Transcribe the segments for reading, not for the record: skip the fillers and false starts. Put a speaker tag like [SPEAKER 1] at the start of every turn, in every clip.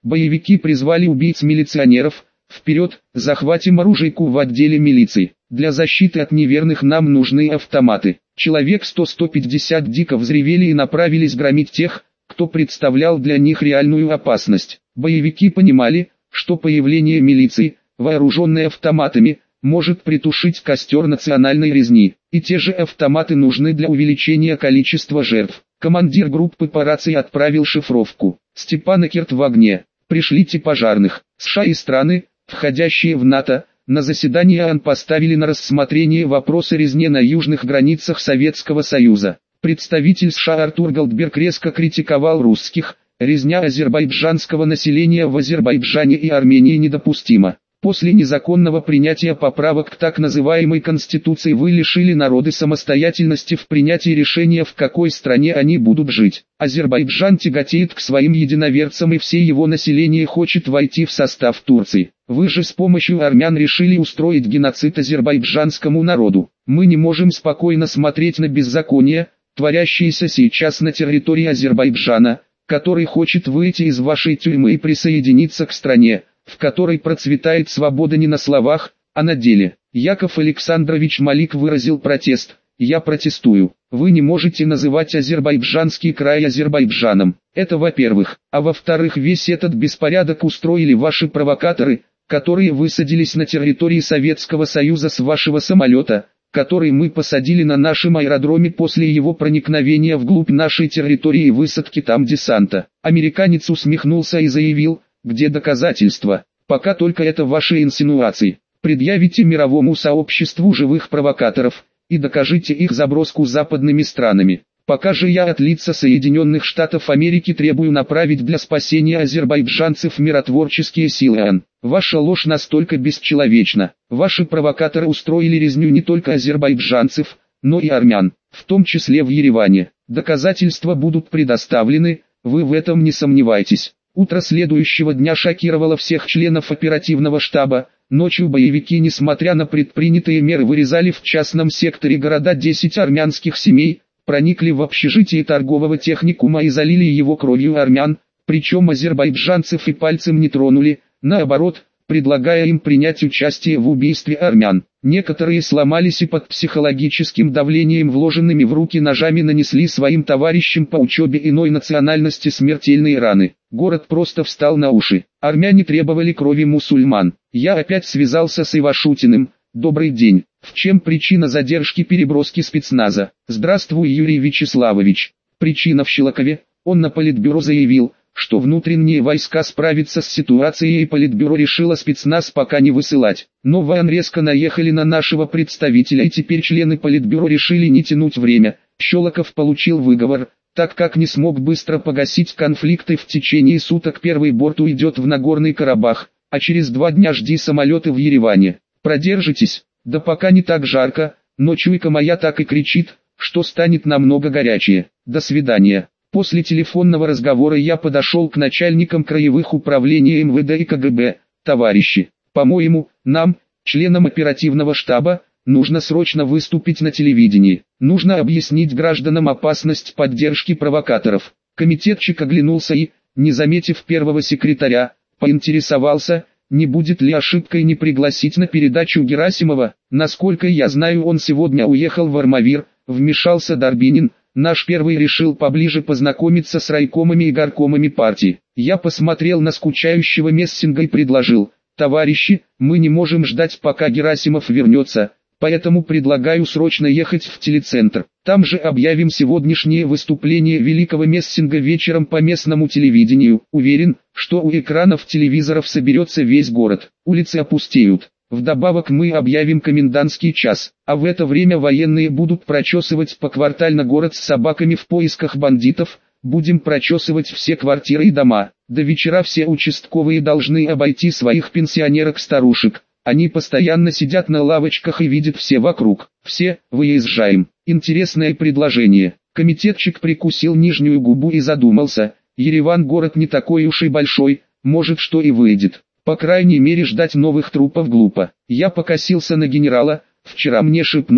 [SPEAKER 1] Боевики призвали убийц-милиционеров. Вперед, захватим оружейку в отделе милиции. Для защиты от неверных нам нужны автоматы. Человек 100-150 дико взревели и направились громить тех, кто представлял для них реальную опасность. Боевики понимали, что появление милиции, вооруженной автоматами, может притушить костер национальной резни. И те же автоматы нужны для увеличения количества жертв. Командир группы по рации отправил шифровку. Степанакерт в огне. Пришлите пожарных. США и страны, входящие в НАТО, на заседании ООН поставили на рассмотрение вопрос о резне на южных границах Советского Союза. Представитель США Артур Голдберг резко критиковал русских. Резня азербайджанского населения в Азербайджане и Армении недопустима. После незаконного принятия поправок к так называемой Конституции вы лишили народы самостоятельности в принятии решения, в какой стране они будут жить. Азербайджан тяготеет к своим единоверцам и все его население хочет войти в состав Турции. Вы же с помощью армян решили устроить геноцид азербайджанскому народу. Мы не можем спокойно смотреть на беззаконие, творящееся сейчас на территории Азербайджана, который хочет выйти из вашей тюрьмы и присоединиться к стране, в которой процветает свобода не на словах, а на деле. Яков Александрович Малик выразил протест. Я протестую. Вы не можете называть азербайджанский край Азербайджаном. Это во-первых. А во-вторых, весь этот беспорядок устроили ваши провокаторы, которые высадились на территории Советского Союза с вашего самолета, который мы посадили на нашем аэродроме после его проникновения вглубь нашей территории и высадки там десанта. Американец усмехнулся и заявил: где доказательства? Пока только это ваши инсинуации. Предъявите мировому сообществу живых провокаторов и докажите их заброску западными странами. Пока же я от лица Соединенных Штатов Америки требую направить для спасения азербайджанцев миротворческие силы ООН. Ваша ложь настолько бесчеловечна. Ваши провокаторы устроили резню не только азербайджанцев, но и армян, в том числе в Ереване. Доказательства будут предоставлены, вы в этом не сомневайтесь. Утро следующего дня шокировало всех членов оперативного штаба. Ночью боевики, несмотря на предпринятые меры, вырезали в частном секторе города 10 армянских семей, проникли в общежитие торгового техникума и залили его кровью армян, причем азербайджанцев и пальцем не тронули, наоборот, предлагая им принять участие в убийстве армян. Некоторые сломались и под психологическим давлением, вложенными в руки ножами, нанесли своим товарищам по учебе иной национальности смертельные раны. Город просто встал на уши. Армяне требовали крови мусульман. Я опять связался с Ивашутиным. Добрый день. В чем причина задержки переброски спецназа? Здравствуй, Юрий Вячеславович. Причина в Щелокове. Он на политбюро заявил, что внутренние войска справятся с ситуацией, и политбюро решило спецназ пока не высылать. Но ВАН резко наехали на нашего представителя, и теперь члены политбюро решили не тянуть время. Щелоков получил выговор, так как не смог быстро погасить конфликты в течение суток. Первый борт уйдет в Нагорный Карабах, а через 2 дня жди самолеты в Ереване. Продержитесь? Да пока не так жарко, но чуйка моя так и кричит, что станет намного горячее. До свидания. После телефонного разговора я подошел к начальникам краевых управлений МВД и КГБ. Товарищи, по-моему, нам, членам оперативного штаба, нужно срочно выступить на телевидении. Нужно объяснить гражданам опасность поддержки провокаторов. Комитетчик оглянулся и, не заметив первого секретаря, поинтересовался, не будет ли ошибкой не пригласить на передачу Герасимова. Насколько я знаю, он сегодня уехал в Армавир, вмешался Дорбинин. Наш первый решил поближе познакомиться с райкомами и горкомами партии. Я посмотрел на скучающего Мессинга и предложил: товарищи, мы не можем ждать, пока Герасимов вернется, поэтому предлагаю срочно ехать в телецентр. Там же объявим сегодняшнее выступление великого Мессинга вечером по местному телевидению. Уверен, что у экранов телевизоров соберется весь город. Улицы опустеют. Вдобавок мы объявим комендантский час, а в это время военные будут прочесывать поквартально город с собаками в поисках бандитов. Будем прочесывать все квартиры и дома. До вечера все участковые должны обойти своих пенсионерок-старушек. Они постоянно сидят на лавочках и видят все вокруг. Все, выезжаем. Интересное предложение. Комитетчик прикусил нижнюю губу и задумался. Ереван город не такой уж и большой, может что и выйдет. По крайней мере, ждать новых трупов глупо. Я покосился на генерала. Вчера мне шепнули,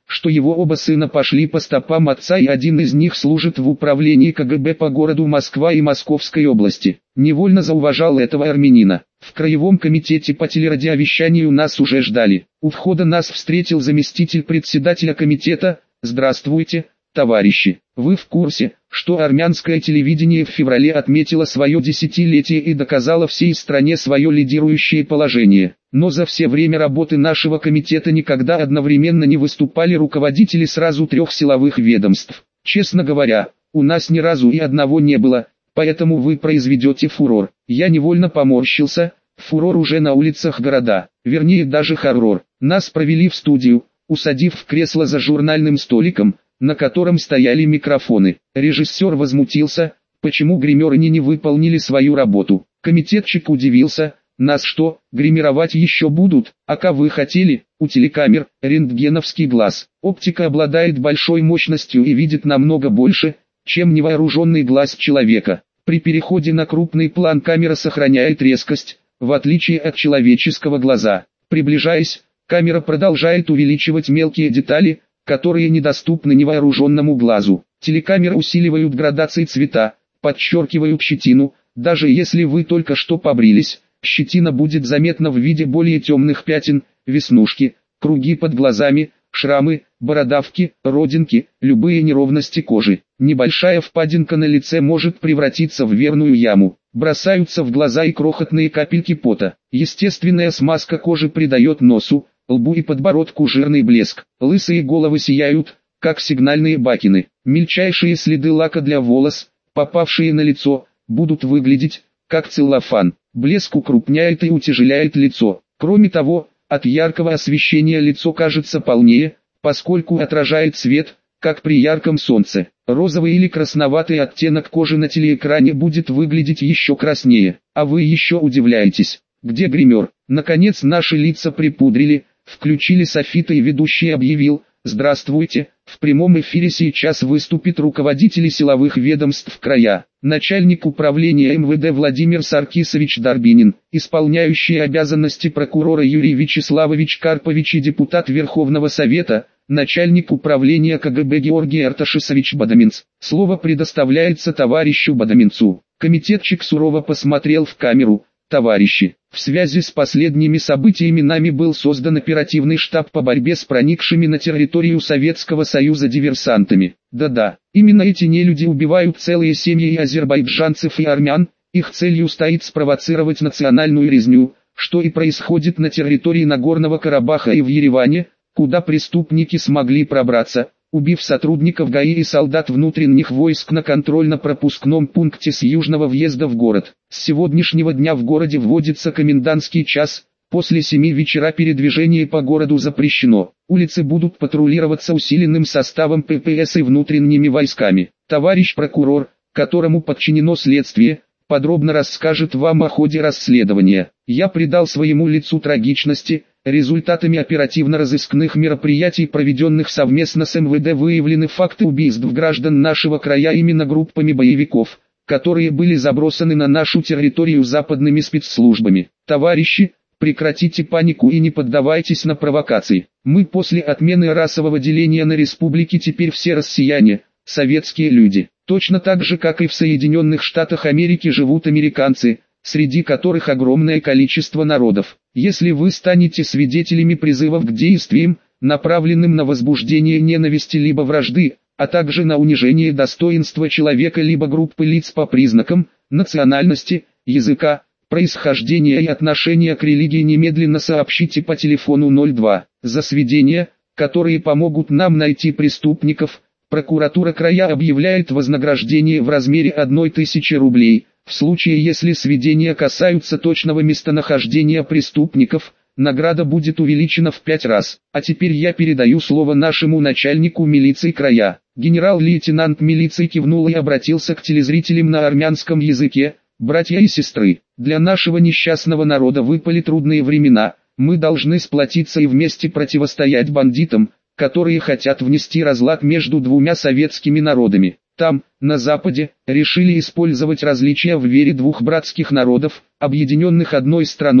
[SPEAKER 1] что его оба сына пошли по стопам отца и один из них служит в управлении КГБ по городу Москва и Московской области. Невольно зауважал этого армянина. В Краевом комитете по телерадиовещанию нас уже ждали. У входа нас встретил заместитель председателя комитета. «Здравствуйте, товарищи. Вы в курсе, что армянское телевидение в феврале отметило свое десятилетие и доказало всей стране свое лидирующее положение? Но за все время работы нашего комитета никогда одновременно не выступали руководители сразу 3 силовых ведомств. Честно говоря, у нас ни разу и одного не было, поэтому вы произведете фурор». Я невольно поморщился. Фурор уже на улицах города, вернее даже хоррор. Нас провели в студию, усадив в кресло за журнальным столиком, на котором стояли микрофоны. Режиссер возмутился, почему гримеры не выполнили свою работу. Комитетчик удивился: нас что, гримировать еще будут? А вы хотели? У телекамер рентгеновский глаз. Оптика обладает большой мощностью и видит намного больше, чем невооруженный глаз человека. При переходе на крупный план камера сохраняет резкость, в отличие от человеческого глаза. Приближаясь, камера продолжает увеличивать мелкие детали, которые недоступны невооруженному глазу. Телекамеры усиливают градации цвета, подчеркивают щетину. Даже если вы только что побрились, щетина будет заметна в виде более темных пятен, веснушки, круги под глазами, шрамы, бородавки, родинки, любые неровности кожи. Небольшая впадинка на лице может превратиться в верную яму. Бросаются в глаза и крохотные капельки пота. Естественная смазка кожи придает носу, лбу и подбородку жирный блеск. Лысые головы сияют, как сигнальные бакины. Мельчайшие следы лака для волос, попавшие на лицо, будут выглядеть, как целлофан. Блеск укрупняет и утяжеляет лицо. Кроме того, от яркого освещения лицо кажется полнее, поскольку отражает свет, как при ярком солнце. Розовый или красноватый оттенок кожи на телеэкране будет выглядеть еще краснее. А вы еще удивляетесь, где гример? Наконец наши лица припудрили, включили софиты и ведущий объявил: «Здравствуйте, в прямом эфире сейчас выступит руководитель силовых ведомств края, начальник управления МВД Владимир Саркисович Дарбинин, исполняющий обязанности прокурора Юрий Вячеславович Карпович и депутат Верховного Совета, начальник управления КГБ Георгий Арташисович Бадаминц». Слово предоставляется товарищу Бадаминцу. Комитетчик сурово посмотрел в камеру. «Товарищи, в связи с последними событиями нами был создан оперативный штаб по борьбе с проникшими на территорию Советского Союза диверсантами. Да-да, именно эти нелюди убивают целые семьи и азербайджанцев и армян, их целью стоит спровоцировать национальную резню, что и происходит на территории Нагорного Карабаха и в Ереване, куда преступники смогли пробраться, убив сотрудников ГАИ и солдат внутренних войск на контрольно-пропускном пункте с южного въезда в город. С сегодняшнего дня в городе вводится комендантский час, после 7 вечера передвижение по городу запрещено. Улицы будут патрулироваться усиленным составом ППС и внутренними войсками. Товарищ прокурор, которому подчинено следствие, подробно расскажет вам о ходе расследования. Я придал своему лицу трагичности. Результатами оперативно-розыскных мероприятий, проведенных совместно с МВД, выявлены факты убийств граждан нашего края именно группами боевиков, которые были забросаны на нашу территорию западными спецслужбами. Товарищи, прекратите панику и не поддавайтесь на провокации. Мы после отмены расового деления на республики теперь все россияне, советские люди. Точно так же, как и в Соединенных Штатах Америки живут американцы, среди которых огромное количество народов. Если вы станете свидетелями призывов к действиям, направленным на возбуждение ненависти либо вражды, а также на унижение достоинства человека либо группы лиц по признакам национальности, языка, происхождения и отношения к религии, немедленно сообщите по телефону 02. За сведения, которые помогут нам найти преступников, прокуратура края объявляет вознаграждение в размере 1000 рублей. В случае, если сведения касаются точного местонахождения преступников, награда будет увеличена в 5 раз. А теперь я передаю слово нашему начальнику милиции края. Генерал-лейтенант милиции кивнул и обратился к телезрителям на армянском языке: «Братья и сестры, для нашего несчастного народа выпали трудные времена, мы должны сплотиться и вместе противостоять бандитам, которые хотят внести разлад между двумя советскими народами. Там, на Западе, решили использовать различия в вере двух братских народов, объединенных одной страной,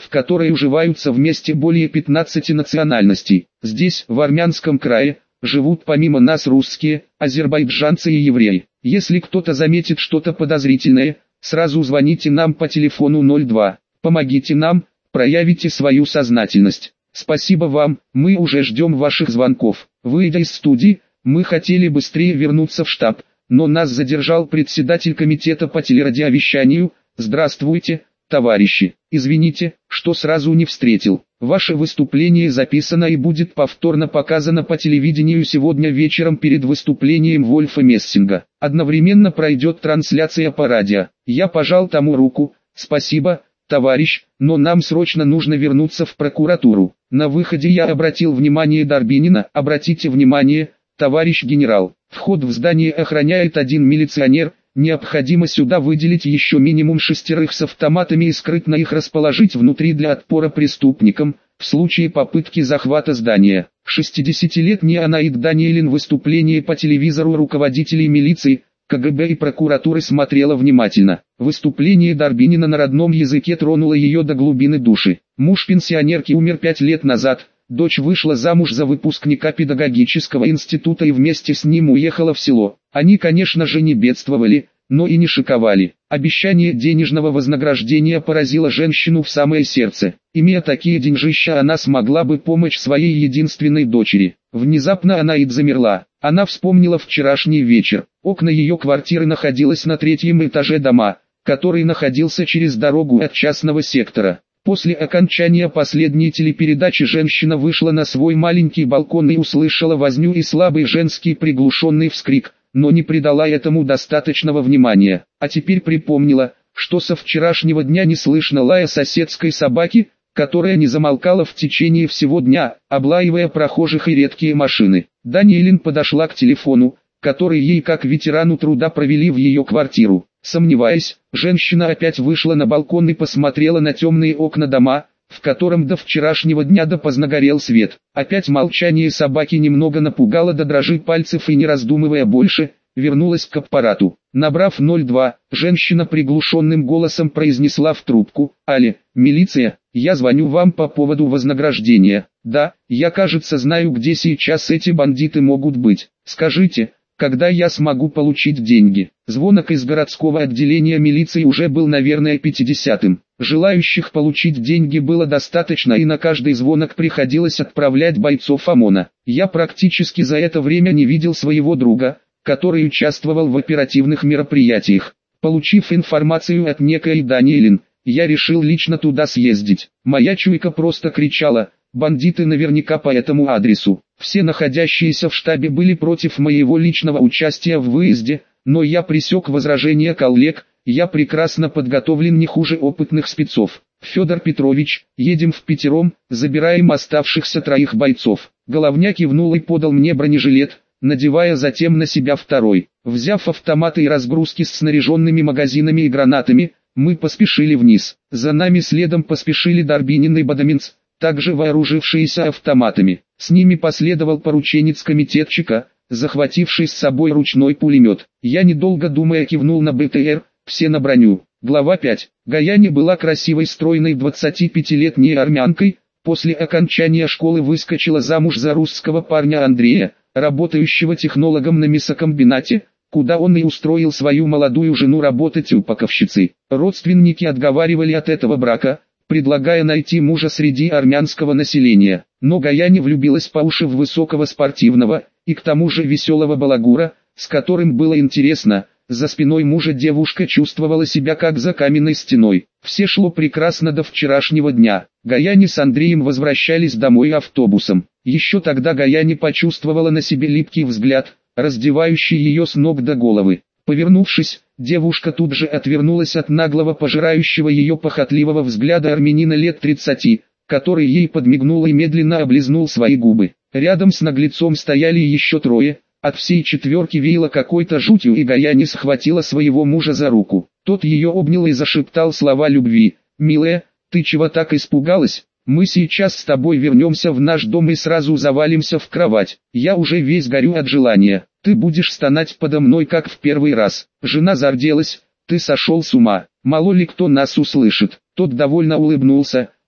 [SPEAKER 1] в которой уживаются вместе более 15 национальностей. Здесь, в Армянском крае, живут помимо нас русские, азербайджанцы и евреи. Если кто-то заметит что-то подозрительное, сразу звоните нам по телефону 02. Помогите нам, проявите свою сознательность. Спасибо вам, мы уже ждем ваших звонков. Выйдя из студии, мы хотели быстрее вернуться в штаб, но нас задержал председатель комитета по телерадиовещанию. Здравствуйте, товарищи. Извините, что сразу не встретил. Ваше выступление записано и будет повторно показано по телевидению сегодня вечером перед выступлением Вольфа Мессинга. Одновременно пройдет трансляция по радио. Я пожал тому руку. Спасибо, товарищ, но нам срочно нужно вернуться в прокуратуру. На выходе я обратил внимание Дорбинина. Обратите внимание, товарищ генерал, вход в здание охраняет один милиционер. Необходимо сюда выделить еще минимум 6 с автоматами и скрытно их расположить внутри для отпора преступникам, в случае попытки захвата здания. 60-летний Анаид Даниэлин выступление по телевизору руководителей милиции, КГБ и прокуратуры смотрела внимательно. Выступление Дорбинина на родном языке тронуло ее до глубины души. Муж пенсионерки умер 5 лет назад, дочь вышла замуж за выпускника педагогического института и вместе с ним уехала в село. Они, конечно же, не бедствовали, но и не шиковали. Обещание денежного вознаграждения поразило женщину в самое сердце. Имея такие деньжища, она смогла бы помочь своей единственной дочери. Внезапно Анаид замерла. Она вспомнила вчерашний вечер. Окна ее квартиры находилось на 3-м этаже дома, который находился через дорогу от частного сектора. После окончания последней телепередачи женщина вышла на свой маленький балкон и услышала возню и слабый женский приглушенный вскрик, но не придала этому достаточного внимания. А теперь припомнила, что со вчерашнего дня не слышно лая соседской собаки, которая не замолкала в течение всего дня, облаивая прохожих и редкие машины. Даниэлин подошла к телефону, который ей как ветерану труда провели в ее квартиру. Сомневаясь, женщина опять вышла на балкон и посмотрела на темные окна дома, в котором до вчерашнего дня допоздна горел свет. Опять молчание собаки немного напугало до дрожи пальцев и, не раздумывая больше, вернулась к аппарату. Набрав 02, женщина приглушенным голосом произнесла в трубку: «Алле, милиция, я звоню вам по поводу вознаграждения. Да, я, кажется, знаю, где сейчас эти бандиты могут быть. Скажите, когда я смогу получить деньги?» Звонок из городского отделения милиции уже был, наверное, 50-м. Желающих получить деньги было достаточно, и на каждый звонок приходилось отправлять бойцов ОМОНа. Я практически за это время не видел своего друга, который участвовал в оперативных мероприятиях. Получив информацию от некой Даниэлин, я решил лично туда съездить. Моя чуйка просто кричала: бандиты наверняка по этому адресу. Все находящиеся в штабе были против моего личного участия в выезде, но я пресек возражения коллег. Я прекрасно подготовлен не хуже опытных спецов. Федор Петрович, едем впятером, забираем оставшихся 3 бойцов. Головня кивнул и подал мне бронежилет, надевая затем на себя второй. Взяв автоматы и разгрузки с снаряженными магазинами и гранатами, мы поспешили вниз. За нами следом поспешили Дорбинин и Бадаминц, также вооружившиеся автоматами. С ними последовал порученец комитетчика, захвативший с собой ручной пулемет. Я, недолго думая, кивнул на БТР, все на броню. Глава 5. Гаяне была красивой стройной 25-летней армянкой, после окончания школы выскочила замуж за русского парня Андрея, работающего технологом на мясокомбинате, куда он и устроил свою молодую жену работать упаковщицей. Родственники отговаривали от этого брака, предлагая найти мужа среди армянского населения. Но Гаяне влюбилась по уши в высокого спортивного, и к тому же веселого балагура, с которым было интересно. За спиной мужа девушка чувствовала себя как за каменной стеной. Все шло прекрасно до вчерашнего дня. Гаяне с Андреем возвращались домой автобусом. Еще тогда Гаяне почувствовала на себе липкий взгляд, раздевающий ее с ног до головы. Повернувшись, девушка тут же отвернулась от наглого, пожирающего ее похотливого взгляда армянина лет 30, который ей подмигнул и медленно облизнул свои губы. Рядом с наглецом стояли еще 3. От всей 4 веяло какой-то жутью, и Гаяне схватила своего мужа за руку. Тот ее обнял и зашептал слова любви. «Милая, ты чего так испугалась? Мы сейчас с тобой вернемся в наш дом и сразу завалимся в кровать. Я уже весь горю от желания. Ты будешь стонать подо мной, как в первый раз». Жена зарделась: «Ты сошел с ума, мало ли кто нас услышит». Тот довольно улыбнулся: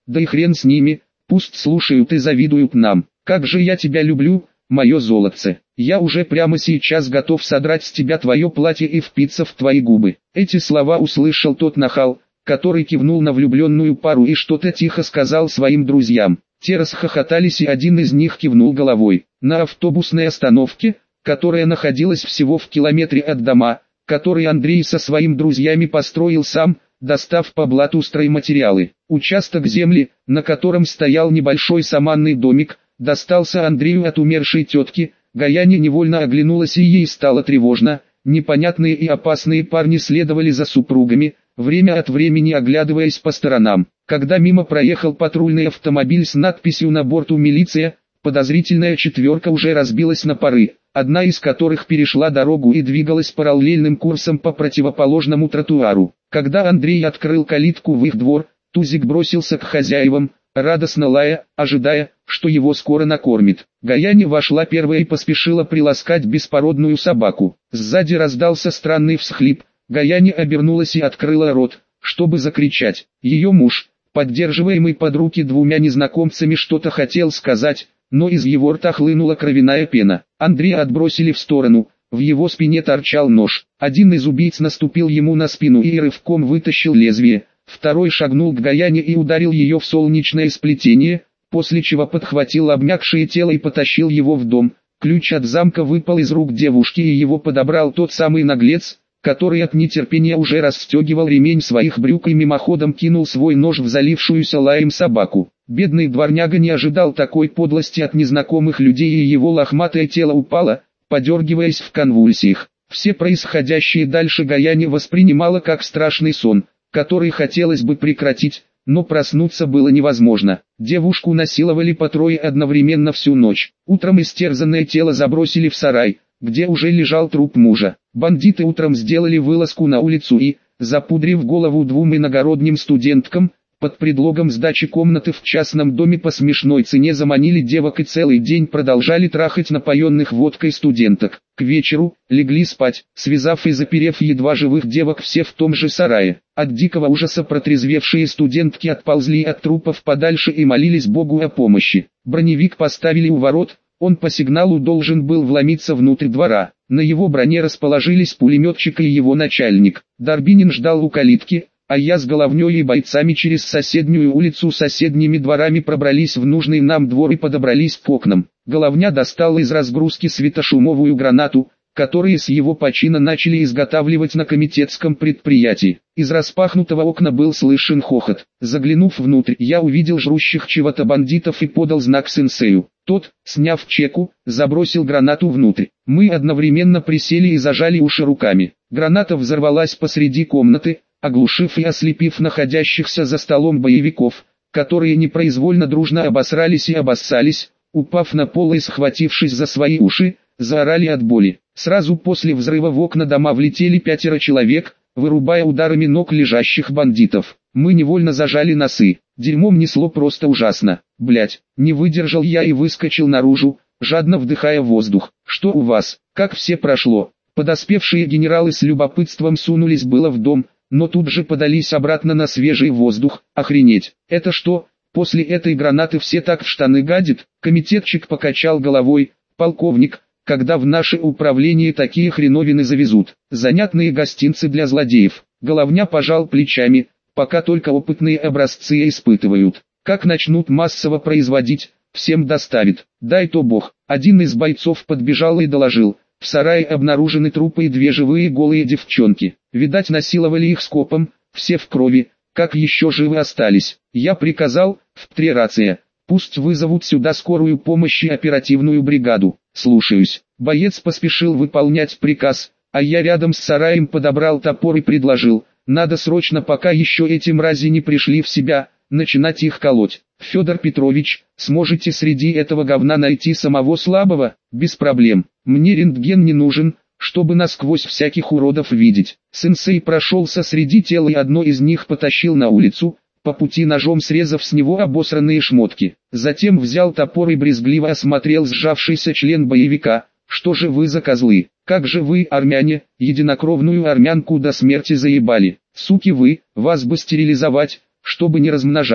[SPEAKER 1] Да и хрен с ними, пусть слушают и завидуют нам. Как же я тебя люблю, мое золотце. Я уже прямо сейчас готов содрать с тебя твое платье и впиться в твои губы. Эти слова услышал тот нахал, который кивнул на влюбленную пару и что-то тихо сказал своим друзьям. Те расхохотались, и один из них кивнул головой. На автобусной остановке, которая находилась всего в километре от дома, который Андрей со своими друзьями построил сам, достав по блату стройматериалы. Участок земли, на котором стоял небольшой саманный домик, достался Андрею от умершей тетки. Гаяне невольно оглянулась, и ей стало тревожно. Непонятные и опасные парни следовали за супругами, время от времени оглядываясь по сторонам. Когда мимо проехал патрульный автомобиль с надписью на борту «Милиция», подозрительная четверка уже разбилась на пары, одна из которых перешла дорогу и двигалась параллельным курсом по противоположному тротуару. Когда Андрей открыл калитку в их двор, Тузик бросился к хозяевам, радостно лая, ожидая, что его скоро накормит. Гаяне вошла первая и поспешила приласкать беспородную собаку. Сзади раздался странный всхлип. Гаяне обернулась и открыла рот, чтобы закричать. Ее муж, поддерживаемый под руки двумя незнакомцами, что-то хотел сказать, но из его рта хлынула кровяная пена. Андрея отбросили в сторону, в его спине торчал нож. Один из убийц наступил ему на спину и рывком вытащил лезвие, второй шагнул к Гаяне и ударил ее в солнечное сплетение, после чего подхватил обмякшее тело и потащил его в дом. Ключ от замка выпал из рук девушки, и его подобрал тот самый наглец, который от нетерпения уже расстегивал ремень своих брюк и мимоходом кинул свой нож в залившуюся лаем собаку. Бедный дворняга не ожидал такой подлости от незнакомых людей, и его лохматое тело упало, подергиваясь в конвульсиях. Все происходящее дальше Гаяне воспринимала как страшный сон, который хотелось бы прекратить, но проснуться было невозможно. Девушку насиловали по трое одновременно всю ночь. Утром истерзанное тело забросили в сарай, где уже лежал труп мужа. Бандиты утром сделали вылазку на улицу и, запудрив голову двум иногородним студенткам, под предлогом сдачи комнаты в частном доме по смешной цене заманили девок и целый день продолжали трахать напоенных водкой студенток. К вечеру легли спать, связав и заперев едва живых девок все в том же сарае. От дикого ужаса протрезвевшие студентки отползли от трупов подальше и молились Богу о помощи. Броневик поставили у ворот, он по сигналу должен был вломиться внутрь двора. На его броне расположились пулеметчик и его начальник. Дорбинин ждал у калитки, а я с Головней и бойцами через соседнюю улицу соседними дворами пробрались в нужный нам двор и подобрались к окнам. Головня достал из разгрузки светошумовую гранату, которые с его почина начали изготавливать на комитетском предприятии. Из распахнутого окна был слышен хохот. Заглянув внутрь, я увидел жрущих чего-то бандитов и подал знак сенсею. Тот, сняв чеку, забросил гранату внутрь. Мы одновременно присели и зажали уши руками. Граната взорвалась посреди комнаты, оглушив и ослепив находящихся за столом боевиков, которые непроизвольно дружно обосрались и обоссались, упав на пол и схватившись за свои уши, заорали от боли. Сразу после взрыва в окна дома влетели 5 человек, вырубая ударами ног лежащих бандитов. Мы невольно зажали носы. Дерьмом несло просто ужасно. Блять, не выдержал я и выскочил наружу, жадно вдыхая воздух. Что у вас? Как все прошло? Подоспевшие генералы с любопытством сунулись было в дом, но тут же подались обратно на свежий воздух. Охренеть, это что, после этой гранаты все так в штаны гадит? Комитетчик покачал головой. Полковник, когда в наше управление такие хреновины завезут? Занятные гостинцы для злодеев. Головня пожал плечами, пока только опытные образцы испытывают. Как начнут массово производить, всем доставит. Дай-то бог. Один из бойцов подбежал и доложил. В сарае обнаружены трупы и 2 живые голые девчонки. Видать, насиловали их скопом, все в крови, как еще живы остались. Я приказал, в 3 рация, пусть вызовут сюда скорую помощь и оперативную бригаду. Слушаюсь. Боец поспешил выполнять приказ, а я рядом с сараем подобрал топор и предложил, надо срочно, пока еще эти мрази не пришли в себя, начинать их колоть. Федор Петрович, сможете среди этого говна найти самого слабого? Без проблем. Мне рентген не нужен, чтобы насквозь всяких уродов видеть. Сенсей прошелся среди тел и одно из них потащил на улицу, по пути ножом срезав с него обосранные шмотки. Затем взял топор и брезгливо осмотрел сжавшийся член боевика. Что же вы за козлы? Как же вы, армяне, единокровную армянку до смерти заебали? Суки вы, вас бы стерилизовать, чтобы не размножались.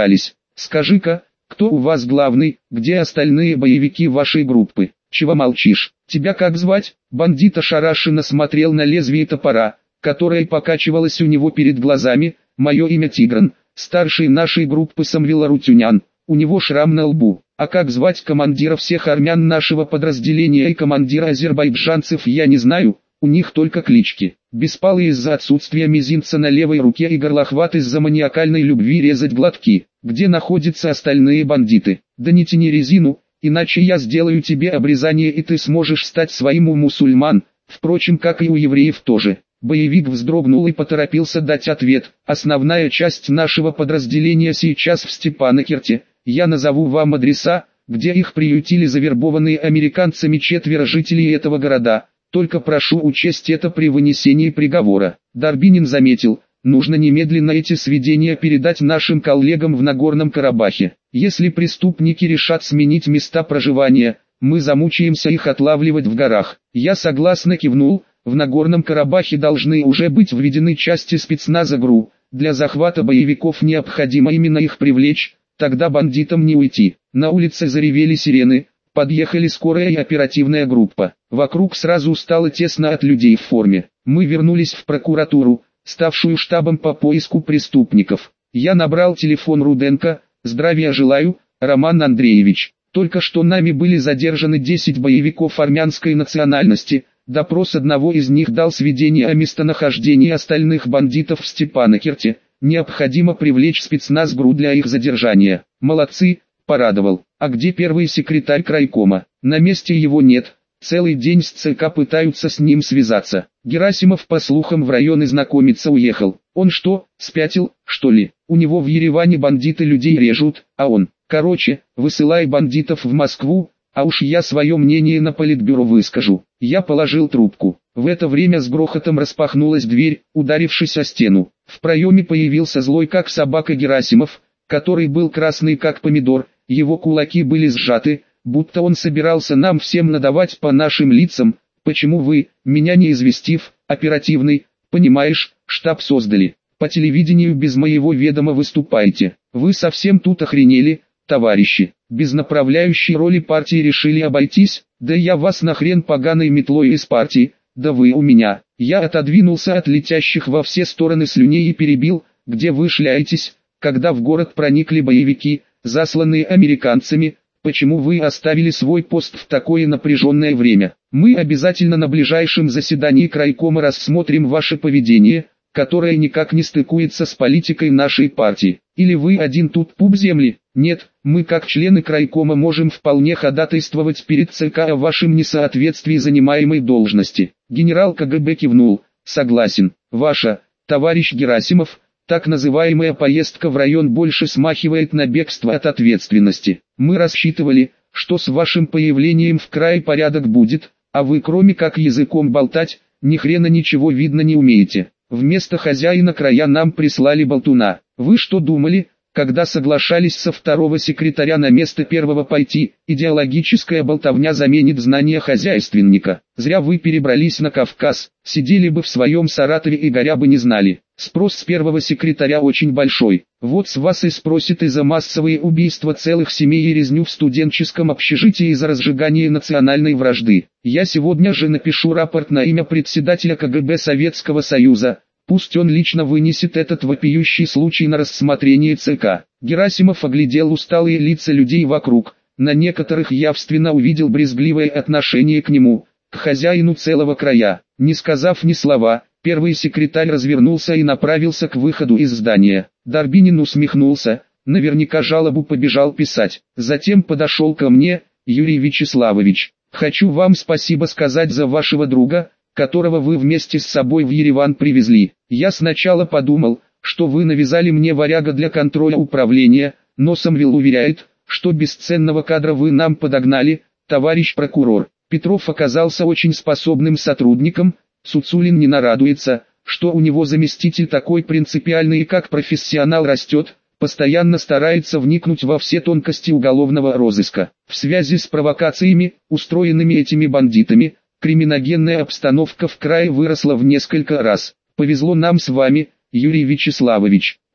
[SPEAKER 1] Скажи-ка, кто у вас главный, где остальные боевики вашей группы? Чего молчишь? Тебя как звать? Бандит ошарашенно смотрел на лезвие топора, которое покачивалось у него перед глазами. Мое имя Тигран, старший нашей группы Самвел Арутюнян. У него шрам на лбу. А как звать командира всех армян нашего подразделения и командира азербайджанцев я не знаю, у них только клички. Беспалый из-за отсутствия мизинца на левой руке и горлохват из-за маниакальной любви резать глотки. Где находятся остальные бандиты? Да не тяни резину, иначе я сделаю тебе обрезание и ты сможешь стать своим у мусульман, впрочем как и у евреев тоже. Боевик вздрогнул и поторопился дать ответ. Основная часть нашего подразделения сейчас в Степанакерте. Я назову вам адреса, где их приютили завербованные американцами 4 жителей этого города. Только прошу учесть это при вынесении приговора. Дарбинин заметил, нужно немедленно эти сведения передать нашим коллегам в Нагорном Карабахе. Если преступники решат сменить места проживания, мы замучаемся их отлавливать в горах. Я согласно кивнул. В Нагорном Карабахе должны уже быть введены части спецназа ГРУ. Для захвата боевиков необходимо именно их привлечь, тогда бандитам не уйти. На улице заревели сирены, подъехали скорая и оперативная группа. Вокруг сразу стало тесно от людей в форме. Мы вернулись в прокуратуру, ставшую штабом по поиску преступников. Я набрал телефон Руденко. Здравия желаю, Роман Андреевич. Только что нами были задержаны 10 боевиков армянской национальности. Допрос одного из них дал сведения о местонахождении остальных бандитов в Степанакерте. Необходимо привлечь спецназ ГРУ для их задержания. Молодцы, порадовал. А где первый секретарь крайкома? На месте его нет. Целый день с ЦК пытаются с ним связаться. Герасимов по слухам в районы знакомиться уехал. Он что, спятил, что ли? У него в Ереване бандиты людей режут, а он... Короче, высылай бандитов в Москву. А уж я свое мнение на политбюро выскажу. Я положил трубку. В это время с грохотом распахнулась дверь, ударившись о стену. В проеме появился злой как собака Герасимов, который был красный как помидор, его кулаки были сжаты, будто он собирался нам всем надавать по нашим лицам. Почему вы, меня не известив, оперативный, понимаешь, штаб создали, по телевидению без моего ведома выступаете. Вы совсем тут охренели, товарищи? Без направляющей роли партии решили обойтись? Да я вас нахрен поганой метлой из партии, да вы у меня. Я отодвинулся от летящих во все стороны слюней и перебил, где вы шляетесь, когда в город проникли боевики, засланные американцами. Почему вы оставили свой пост в такое напряженное время? Мы обязательно на ближайшем заседании крайкома рассмотрим ваше поведение, которое никак не стыкуется с политикой нашей партии. Или вы один тут пуп земли? Нет, мы как члены крайкома можем вполне ходатайствовать перед ЦК о вашем несоответствии занимаемой должности. Генерал КГБ кивнул. Согласен. Ваша, товарищ Герасимов, так называемая поездка в район больше смахивает на бегство от ответственности. Мы рассчитывали, что с вашим появлением в крае порядок будет, а вы кроме как языком болтать, ни хрена ничего видно не умеете. Вместо хозяина края нам прислали болтуна. Вы что думали, когда соглашались со второго секретаря на место первого пойти? Идеологическая болтовня заменит знания хозяйственника. Зря вы перебрались на Кавказ, сидели бы в своем Саратове и горя бы не знали. Спрос с первого секретаря очень большой. Вот с вас и спросит из-за массовые убийства целых семей и резню в студенческом общежитии из-за разжигания национальной вражды. Я сегодня же напишу рапорт на имя председателя КГБ Советского Союза. Пусть он лично вынесет этот вопиющий случай на рассмотрение ЦК. Герасимов оглядел усталые лица людей вокруг. На некоторых явственно увидел брезгливое отношение к нему, к хозяину целого края. Не сказав ни слова, первый секретарь развернулся и направился к выходу из здания. Дарбинин усмехнулся, наверняка жалобу побежал писать. Затем подошел ко мне: Юрий Вячеславович, хочу вам спасибо сказать за вашего друга, которого вы вместе с собой в Ереван привезли. Я сначала подумал, что вы навязали мне варяга для контроля управления, но Самвел уверяет, что бесценного кадра вы нам подогнали, товарищ прокурор. Петров оказался очень способным сотрудником. Цуцулин не нарадуется, что у него заместитель такой принципиальный и как профессионал растет, постоянно старается вникнуть во все тонкости уголовного розыска. В связи с провокациями, устроенными этими бандитами, криминогенная обстановка в крае выросла в несколько раз. Повезло нам с вами, Юрий Вячеславович.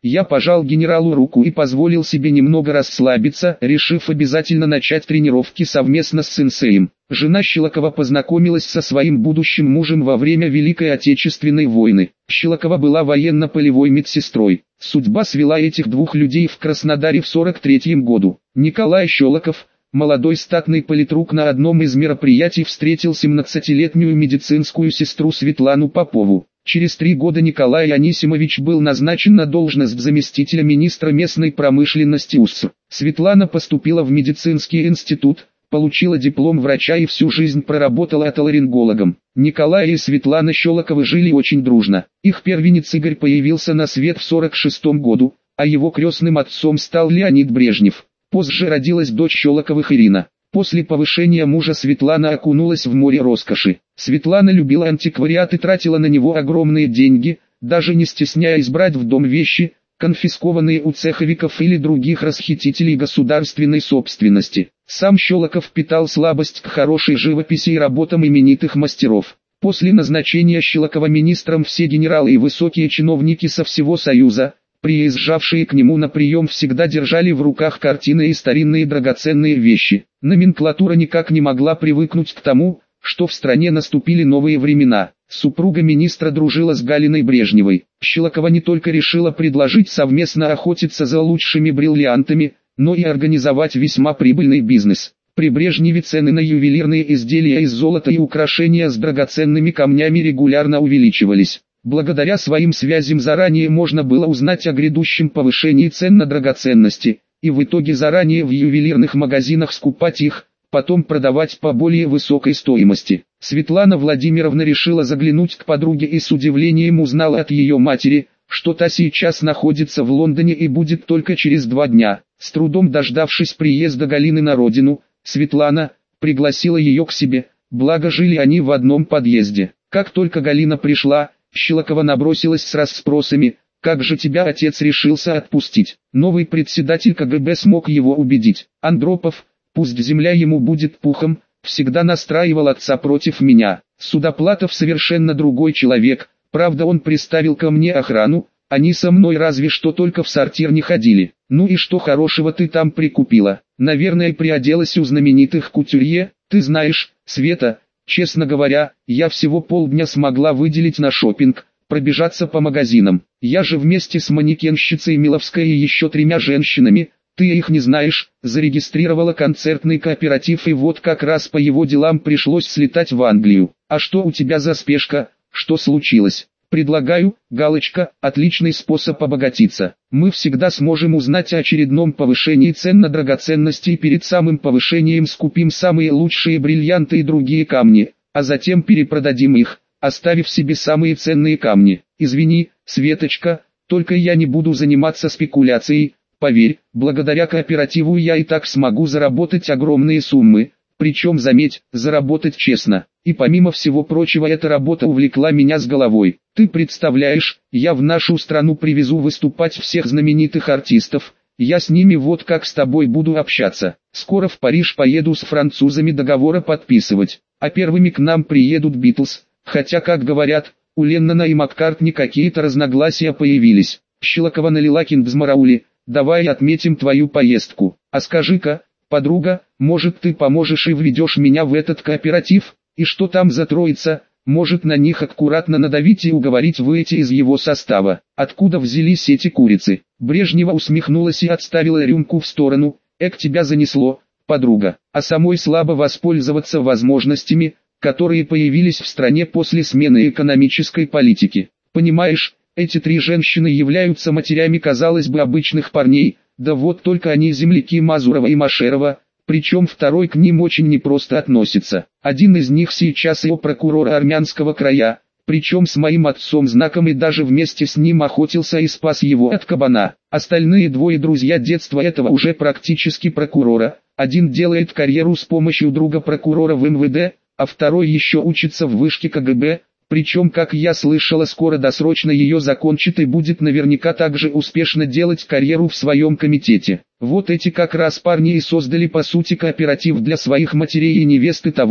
[SPEAKER 1] Я пожал генералу руку и позволил себе немного расслабиться, решив обязательно начать тренировки совместно с сенсеем. Жена Щелокова познакомилась со своим будущим мужем во время Великой Отечественной войны. Щелокова была военно-полевой медсестрой. Судьба свела этих двух людей в Краснодаре в 43 году. Николай Щелоков, молодой статный политрук, на одном из мероприятий встретил 17-летнюю медицинскую сестру Светлану Попову. Через 3 года Николай Анисимович был назначен на должность заместителя министра местной промышленности УССР. Светлана поступила в медицинский институт, получила диплом врача и всю жизнь проработала отоларингологом. Николай и Светлана Щелоковы жили очень дружно. Их первенец Игорь появился на свет в 46 году, а его крестным отцом стал Леонид Брежнев. Позже родилась дочь Щелоковых Ирина. После повышения мужа Светлана окунулась в море роскоши. Светлана любила антиквариат и тратила на него огромные деньги, даже не стесняясь брать в дом вещи, конфискованные у цеховиков или других расхитителей государственной собственности. Сам Щелоков питал слабость к хорошей живописи и работам именитых мастеров. После назначения Щелокова министром все генералы и высокие чиновники со всего Союза, приезжавшие к нему на прием, всегда держали в руках картины и старинные драгоценные вещи. Номенклатура никак не могла привыкнуть к тому, что в стране наступили новые времена. Супруга министра дружила с Галиной Брежневой. Щелокова не только решила предложить совместно охотиться за лучшими бриллиантами, но и организовать весьма прибыльный бизнес. При Брежневе цены на ювелирные изделия из золота и украшения с драгоценными камнями регулярно увеличивались. Благодаря своим связям заранее можно было узнать о грядущем повышении цен на драгоценности, и в итоге заранее в ювелирных магазинах скупать их, потом продавать по более высокой стоимости. Светлана Владимировна решила заглянуть к подруге и с удивлением узнала от ее матери, что та сейчас находится в Лондоне и будет только через 2 дня. С трудом дождавшись приезда Галины на родину, Светлана пригласила ее к себе, благо жили они в одном подъезде. Как только Галина пришла, Щелокова набросилась с расспросами: «Как же тебя отец решился отпустить?» Новый председатель КГБ смог его убедить. Андропов, пусть земля ему будет пухом, всегда настраивал отца против меня. Судоплатов совершенно другой человек, правда он приставил ко мне охрану, они со мной разве что только в сортир не ходили. Ну и что хорошего ты там прикупила? Наверное, приоделась у знаменитых кутюрье. Ты знаешь, Света, честно говоря, я всего полдня смогла выделить на шопинг, пробежаться по магазинам. Я же вместе с манекенщицей Миловской и еще 3 женщинами, ты их не знаешь, зарегистрировала концертный кооператив, и вот как раз по его делам пришлось слетать в Англию. А что у тебя за спешка, что случилось? Предлагаю, галочка, отличный способ обогатиться. Мы всегда сможем узнать о очередном повышении цен на драгоценности и перед самым повышением скупим самые лучшие бриллианты и другие камни, а затем перепродадим их, оставив себе самые ценные камни. Извини, Светочка, только я не буду заниматься спекуляцией, поверь, благодаря кооперативу я и так смогу заработать огромные суммы, причем, заметь, заработать честно. И помимо всего прочего, эта работа увлекла меня с головой. Ты представляешь, я в нашу страну привезу выступать всех знаменитых артистов, я с ними вот как с тобой буду общаться. Скоро в Париж поеду с французами договора подписывать, а первыми к нам приедут Битлз, хотя, как говорят, у Леннона и Маккартни какие-то разногласия появились. Щелокова налила киндзмараули: давай отметим твою поездку. А скажи-ка, подруга, может ты поможешь и введешь меня в этот кооператив? И что там за троица? Может на них аккуратно надавить и уговорить выйти из его состава? Откуда взялись эти курицы? Брежнева усмехнулась и отставила рюмку в сторону. Эк, тебя занесло, подруга. А самой слабо воспользоваться возможностями, которые появились в стране после смены экономической политики. Понимаешь, эти 3 женщины являются матерями, казалось бы, обычных парней, да вот только они земляки Мазурова и Машерова. Причем второй к ним очень непросто относится. Один из них сейчас его прокурора армянского края, причем с моим отцом знаком, и даже вместе с ним охотился и спас его от кабана. Остальные 2 друзья детства этого уже практически прокурора. Один делает карьеру с помощью друга прокурора в МВД, а второй еще учится в вышке КГБ. Причем, как я слышала, скоро досрочно ее закончит и будет наверняка также успешно делать карьеру в своем комитете. Вот эти как раз парни и создали по сути кооператив для своих матерей и невесты того,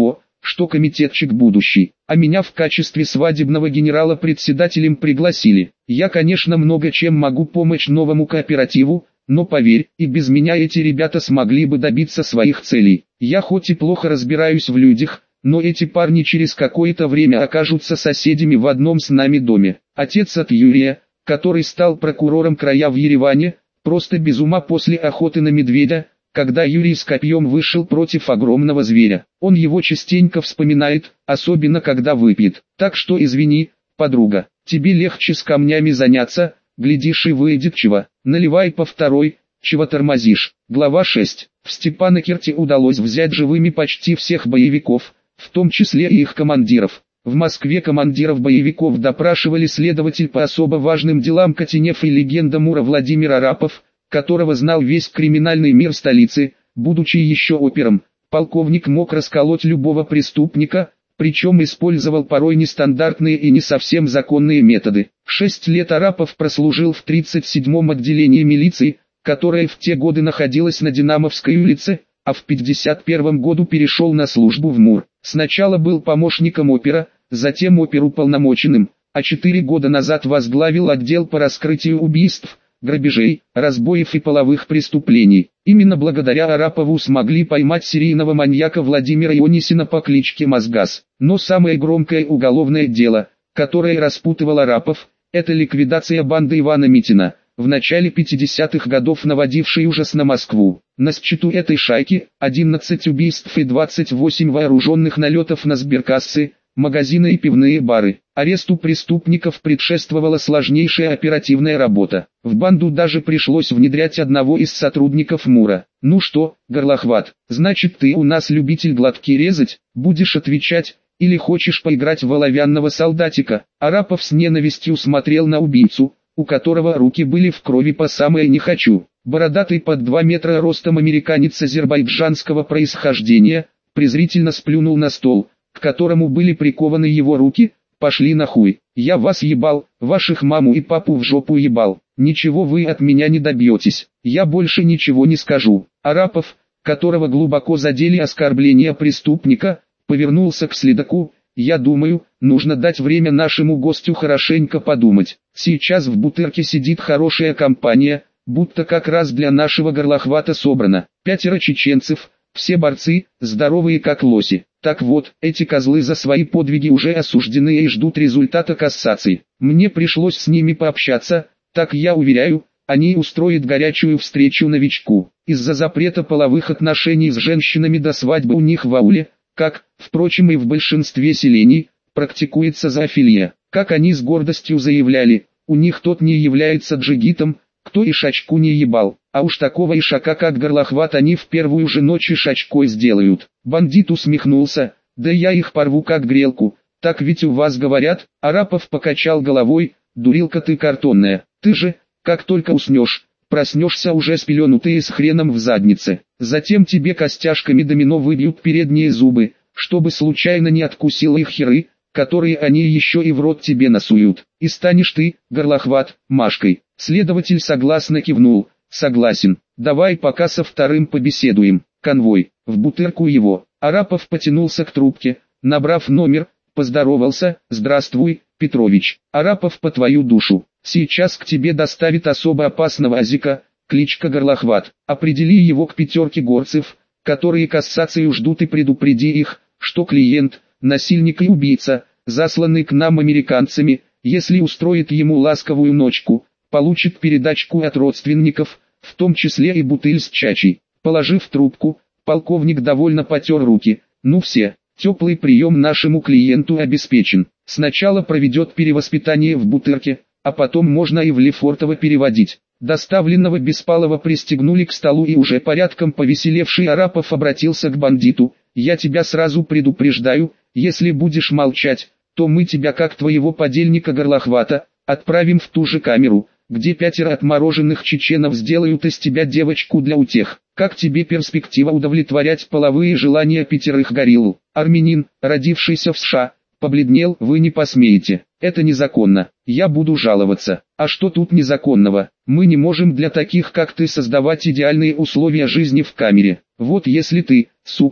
[SPEAKER 1] что комитетчик будущий, а меня в качестве свадебного генерала председателем пригласили. Я, конечно, много чем могу помочь новому кооперативу, но поверь, и без меня эти ребята смогли бы добиться своих целей. Я хоть и плохо разбираюсь в людях, но эти парни через какое-то время окажутся соседями в одном с нами доме. Отец от Юрия, который стал прокурором края в Ереване, просто без ума после охоты на медведя, когда Юрий с копьем вышел против огромного зверя. Он его частенько вспоминает, особенно когда выпьет. Так что извини, подруга, тебе легче с камнями заняться, глядишь и выйдет чего. Наливай по второй, чего тормозишь. Глава 6. В Степанакерте удалось взять живыми почти всех боевиков, в том числе и их командиров. В Москве командиров боевиков допрашивали следователь по особо важным делам Котенев и легенда Мура Владимир Арапов, которого знал весь криминальный мир столицы. Будучи еще опером, полковник мог расколоть любого преступника, причем использовал порой нестандартные и не совсем законные методы. 6 лет Арапов прослужил в 37-м отделении милиции, которое в те годы находилось на Динамовской улице, а в 1951 году перешел на службу в МУР. Сначала был помощником опера, затем оперуполномоченным, а 4 года назад возглавил отдел по раскрытию убийств, грабежей, разбоев и половых преступлений. Именно благодаря Арапову смогли поймать серийного маньяка Владимира Ионисина по кличке Мозгас. Но самое громкое уголовное дело, которое распутывал Арапов, это ликвидация банды Ивана Митина, в начале 50-х годов наводившей ужас на Москву. На счету этой шайки 11 убийств и 28 вооруженных налетов на сберкассы, магазины и пивные бары. Аресту преступников предшествовала сложнейшая оперативная работа. В банду даже пришлось внедрять одного из сотрудников МУРа. «Ну что, горлохват, значит ты у нас любитель глотки резать, будешь отвечать, или хочешь поиграть в оловянного солдатика?» Арапов с ненавистью смотрел на убийцу, у которого руки были в крови по самое не хочу. Бородатый под 2 метра ростом американец азербайджанского происхождения, презрительно сплюнул на стол, к которому были прикованы его руки. «Пошли нахуй, я вас ебал, ваших маму и папу в жопу ебал, ничего вы от меня не добьетесь, я больше ничего не скажу». Арапов, которого глубоко задели оскорбления преступника, повернулся к следаку. «Я думаю, нужно дать время нашему гостю хорошенько подумать. Сейчас в Бутырке сидит хорошая компания, будто как раз для нашего горлохвата собрано. 5 чеченцев, все борцы, здоровые как лоси. Так вот, эти козлы за свои подвиги уже осуждены и ждут результата кассации. Мне пришлось с ними пообщаться, так я уверяю, они устроят горячую встречу новичку. Из-за запрета половых отношений с женщинами до свадьбы у них в ауле, как, впрочем и в большинстве селений, практикуется зоофилия. Как они с гордостью заявляли, у них тот не является джигитом, кто ишачку не ебал, а уж такого ишака как горлохват они в первую же ночь ишачкой сделают. Бандит усмехнулся: «Да я их порву как грелку, так ведь у вас говорят». Арапов покачал головой: «Дурилка ты картонная, ты же, как только уснешь, проснешься уже спеленутый с хреном в заднице. Затем тебе костяшками домино выбьют передние зубы, чтобы случайно не откусил их херы, которые они еще и в рот тебе насуют. И станешь ты, горлохват, Машкой». Следователь согласно кивнул: «Согласен, давай пока со вторым побеседуем». Конвой, в Бутырку его. Арапов потянулся к трубке, набрав номер, поздоровался: «Здравствуй, Петрович. Арапов по твою душу. Сейчас к тебе доставит особо опасного азика, кличка Горлохват. Определи его к 5 горцев, которые кассацию ждут, и предупреди их, что клиент, насильник и убийца, засланный к нам американцами, если устроит ему ласковую ночку, получит передачку от родственников, в том числе и бутыль с чачей». Положив трубку, полковник довольно потер руки. «Ну все, теплый прием нашему клиенту обеспечен. Сначала проведет перевоспитание в Бутырке, а потом можно и в Лефортово переводить». Доставленного Беспалова пристегнули к столу, и уже порядком повеселевший Арапов обратился к бандиту: «Я тебя сразу предупреждаю, если будешь молчать, то мы тебя, как твоего подельника Горлохвата, отправим в ту же камеру, где 5 отмороженных чеченов сделают из тебя девочку для утех. Как тебе перспектива удовлетворять половые желания 5 горилл?» Армянин, родившийся в США, побледнел: «Вы не посмеете, это незаконно, я буду жаловаться». «А что тут незаконного? Мы не можем для таких как ты создавать идеальные условия жизни в камере. Вот если ты, сука,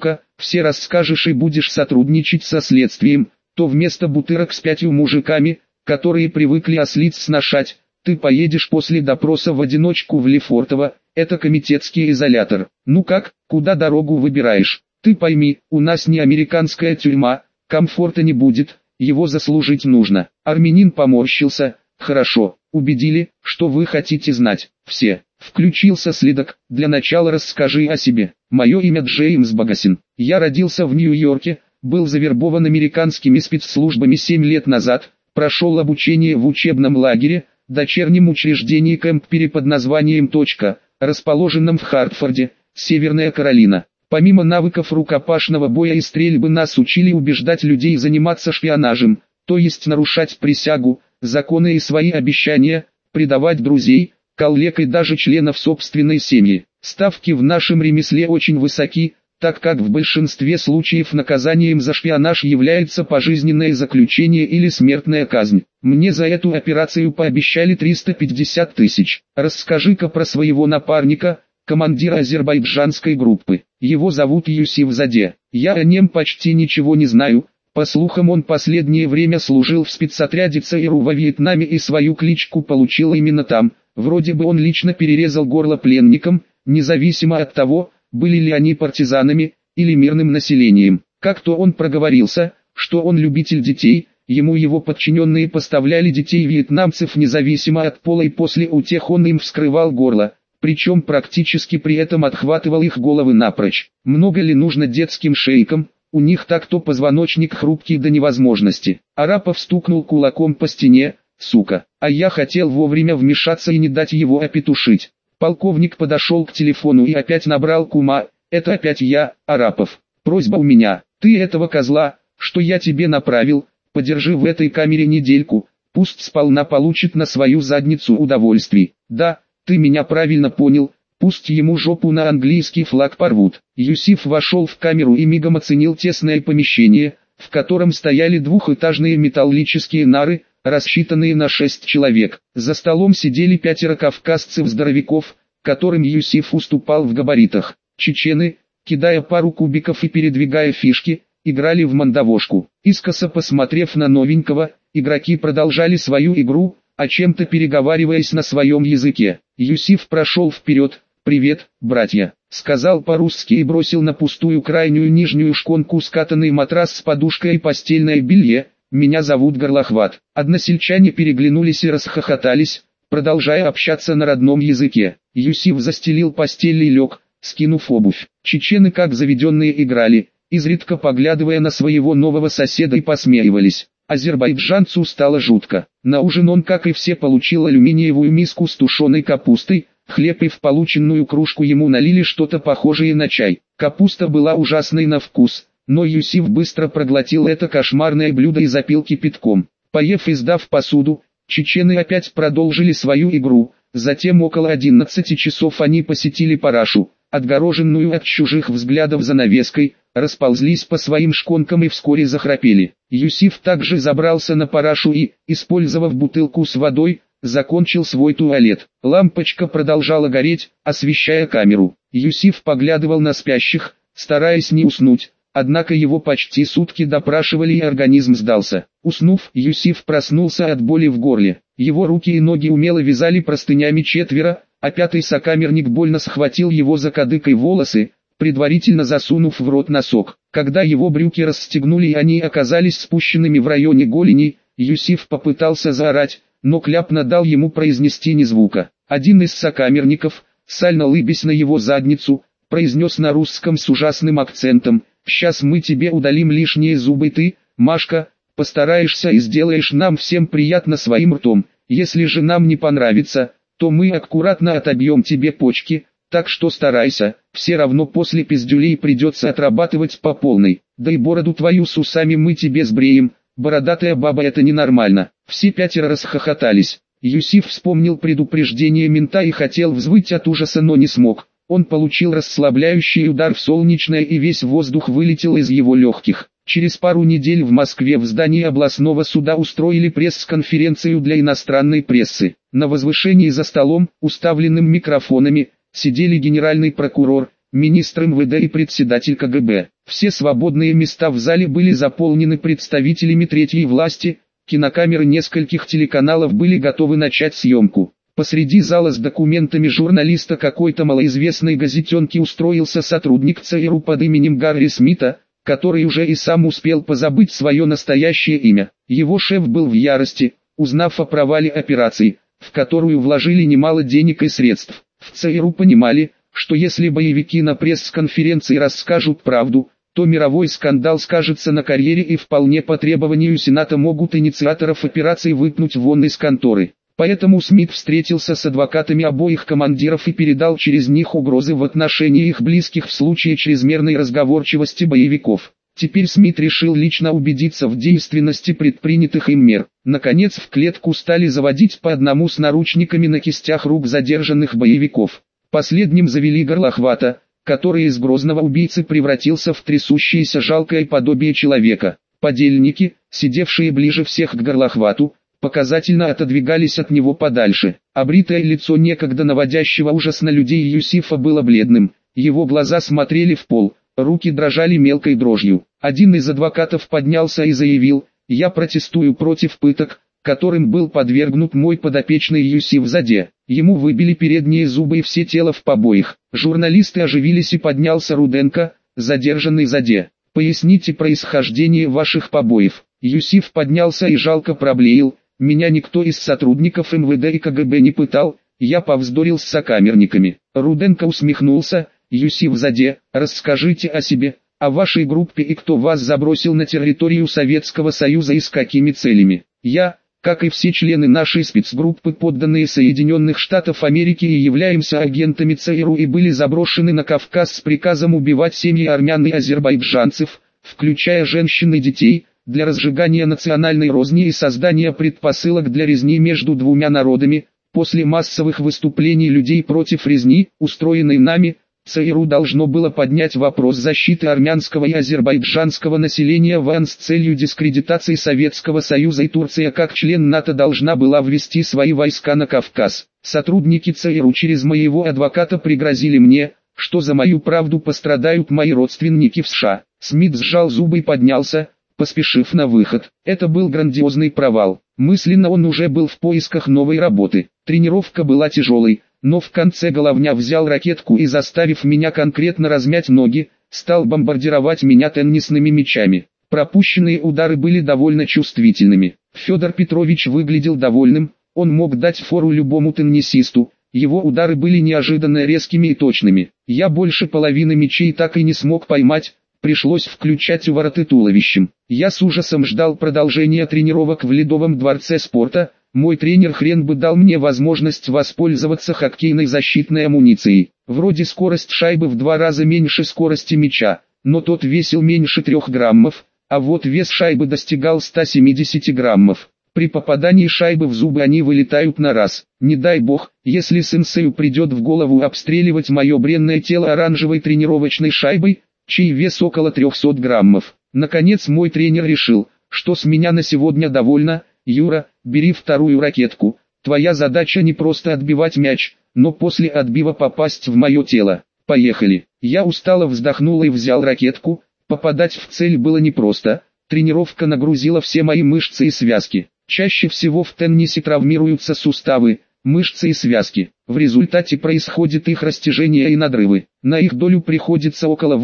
[SPEAKER 1] все расскажешь и будешь сотрудничать со следствием, то вместо бутырок с 5 мужиками, которые привыкли ослиц сношать, ты поедешь после допроса в одиночку в Лефортово, это комитетский изолятор. Ну как, куда дорогу выбираешь? Ты пойми, у нас не американская тюрьма, комфорта не будет, его заслужить нужно. Армянин поморщился. Хорошо, убедили, что вы хотите знать. Все. Включился следак. Для начала расскажи о себе. Мое имя Джеймс Багасин. Я родился в Нью-Йорке, был завербован американскими спецслужбами 7 лет назад, прошел обучение в учебном лагере, дочернем учреждении Кэмпбери под названием «Точка», расположенном в Хартфорде, Северная Каролина. Помимо навыков рукопашного боя и стрельбы нас учили убеждать людей заниматься шпионажем, то есть нарушать присягу, законы и свои обещания, предавать друзей, коллег и даже членов собственной семьи. Ставки в нашем ремесле очень высоки, так как в большинстве случаев наказанием за шпионаж является пожизненное заключение или смертная казнь. Мне за эту операцию пообещали 350 тысяч. Расскажи-ка про своего напарника, командира азербайджанской группы. Его зовут Юсиф Заде. Я о нем почти ничего не знаю. По слухам, он последнее время служил в спецотряде ЦРУ во Вьетнаме и свою кличку получил именно там. Вроде бы он лично перерезал горло пленникам, независимо от того, были ли они партизанами или мирным населением. Как-то он проговорился, что он любитель детей, ему его подчиненные поставляли детей вьетнамцев независимо от пола, и после утех он им вскрывал горло, причем практически при этом отхватывал их головы напрочь. Много ли нужно детским шейкам? У них так-то позвоночник хрупкий до невозможности. Арапов стукнул кулаком по стене. Сука, а я хотел вовремя вмешаться и не дать его опетушить. Полковник подошел к телефону и опять набрал кума. Это опять я, Арапов. Просьба у меня. Ты этого козла, что я тебе направил, подержи в этой камере недельку. Пусть сполна получит на свою задницу удовольствий. Да, ты меня правильно понял. Пусть ему жопу на английский флаг порвут. Юсиф вошел в камеру и мигом оценил тесное помещение, в котором стояли двухэтажные металлические нары, рассчитанные на 6 человек. За столом сидели 5 кавказцев-здоровяков, которым Юсиф уступал в габаритах. Чечены, кидая пару кубиков и передвигая фишки, играли в мандавошку. Искоса посмотрев на новенького, игроки продолжали свою игру, о чем-то переговариваясь на своем языке. Юсиф прошел вперед. «Привет, братья», — сказал по-русски и бросил на пустую крайнюю нижнюю шконку скатанный матрас с подушкой и постельное белье. «Меня зовут Горлохват». Односельчане переглянулись и расхохотались, продолжая общаться на родном языке. Юсиф застелил постель и лег, скинув обувь. Чечены как заведенные играли, изредка поглядывая на своего нового соседа, и посмеивались. Азербайджанцу стало жутко. На ужин он, как и все, получил алюминиевую миску с тушеной капустой, хлеб, и в полученную кружку ему налили что-то похожее на чай. Капуста была ужасной на вкус, но Юсиф быстро проглотил это кошмарное блюдо и запил кипятком. Поев и сдав посуду, чечены опять продолжили свою игру. Затем около 11 часов они посетили парашу, отгороженную от чужих взглядов занавеской, расползлись по своим шконкам и вскоре захрапели. Юсиф также забрался на парашу и, использовав бутылку с водой, закончил свой туалет. Лампочка продолжала гореть, освещая камеру. Юсиф поглядывал на спящих, стараясь не уснуть, однако его почти сутки допрашивали и организм сдался. Уснув, Юсиф проснулся от боли в горле. Его руки и ноги умело вязали простынями 4, а 5-й сокамерник больно схватил его за кадык и волосы, предварительно засунув в рот носок. Когда его брюки расстегнули и они оказались спущенными в районе голени, Юсиф попытался заорать, но Кляпна дал ему произнести ни звука. Один из сокамерников, сально лыбясь на его задницу, произнес на русском с ужасным акцентом: «Сейчас мы тебе удалим лишние зубы, ты, Машка, постараешься и сделаешь нам всем приятно своим ртом. Если же нам не понравится, то мы аккуратно отобьем тебе почки, так что старайся, все равно после пиздюлей придется отрабатывать по полной. Да и бороду твою с усами мы тебе сбреем, бородатая баба, это ненормально». Все 5 расхохотались. Юсиф вспомнил предупреждение мента и хотел взвыть от ужаса, но не смог. Он получил расслабляющий удар в солнечное, и весь воздух вылетел из его легких. Через пару недель в Москве в здании областного суда устроили пресс-конференцию для иностранной прессы. На возвышении за столом, уставленным микрофонами, сидели генеральный прокурор, министр МВД и председатель КГБ. Все свободные места в зале были заполнены представителями третьей власти, кинокамеры нескольких телеканалов были готовы начать съемку. Посреди зала с документами журналиста какой-то малоизвестной газетенки устроился сотрудник ЦРУ под именем Гарри Смита, который уже и сам успел позабыть свое настоящее имя. Его шеф был в ярости, узнав о провале операции, в которую вложили немало денег и средств. В ЦРУ понимали, что если боевики на пресс-конференции расскажут правду, то мировой скандал скажется на карьере и вполне по требованию Сената могут инициаторов операции выпнуть вон из конторы. Поэтому Смит встретился с адвокатами обоих командиров и передал через них угрозы в отношении их близких в случае чрезмерной разговорчивости боевиков. Теперь Смит решил лично убедиться в действенности предпринятых им мер. Наконец в клетку стали заводить по одному с наручниками на кистях рук задержанных боевиков. Последним завели Горлохвата, который из грозного убийцы превратился в трясущееся жалкое подобие человека. Подельники, сидевшие ближе всех к Горлохвату, показательно отодвигались от него подальше. Обритое лицо некогда наводящего ужас на людей Юсифа было бледным, его глаза смотрели в пол, руки дрожали мелкой дрожью. Один из адвокатов поднялся и заявил: «Я протестую против пыток, которым был подвергнут мой подопечный Юсиф Заде. Ему выбили передние зубы и все тело в побоях». Журналисты оживились и поднялся Руденко, задержанный Заде. «Поясните происхождение ваших побоев». Юсиф поднялся и жалко проблеял: «Меня никто из сотрудников МВД и КГБ не пытал, я повздорил с сокамерниками». Руденко усмехнулся: «Юсиф Заде, расскажите о себе, о вашей группе и кто вас забросил на территорию Советского Союза и с какими целями». «Я, как и все члены нашей спецгруппы, подданные Соединенных Штатов Америки, и являемся агентами ЦРУ и были заброшены на Кавказ с приказом убивать семьи армян и азербайджанцев, включая женщин и детей, для разжигания национальной розни и создания предпосылок для резни между двумя народами. После массовых выступлений людей против резни, устроенной нами, ЦРУ должно было поднять вопрос защиты армянского и азербайджанского населения в ООН с целью дискредитации Советского Союза, и Турция как член НАТО должна была ввести свои войска на Кавказ. Сотрудники ЦРУ через моего адвоката пригрозили мне, что за мою правду пострадают мои родственники в США». Смит сжал зубы и поднялся, поспешив на выход. Это был грандиозный провал. Мысленно он уже был в поисках новой работы. Тренировка была тяжелой, но в конце Головня взял ракетку и, заставив меня конкретно размять ноги, стал бомбардировать меня теннисными мячами. Пропущенные удары были довольно чувствительными. Федор Петрович выглядел довольным, он мог дать фору любому теннисисту. Его удары были неожиданно резкими и точными. Я больше половины мячей так и не смог поймать, пришлось включать увороты туловищем. Я с ужасом ждал продолжения тренировок в Ледовом дворце спорта. Мой тренер хрен бы дал мне возможность воспользоваться хоккейной защитной амуницией. Вроде скорость шайбы в 2 раза меньше скорости мяча, но тот весил меньше 3 граммов, а вот вес шайбы достигал 170 граммов. При попадании шайбы в зубы они вылетают на раз. Не дай бог, если сенсею придет в голову обстреливать мое бренное тело оранжевой тренировочной шайбой, чей вес около 300 граммов. Наконец мой тренер решил, что с меня на сегодня довольно. «Юра, бери вторую ракетку, твоя задача не просто отбивать мяч, но после отбива попасть в мое тело. Поехали». Я устало вздохнул и взял ракетку. Попадать в цель было непросто, тренировка нагрузила все мои мышцы и связки. Чаще всего в теннисе травмируются суставы, мышцы и связки. В результате происходит их растяжение и надрывы. На их долю приходится около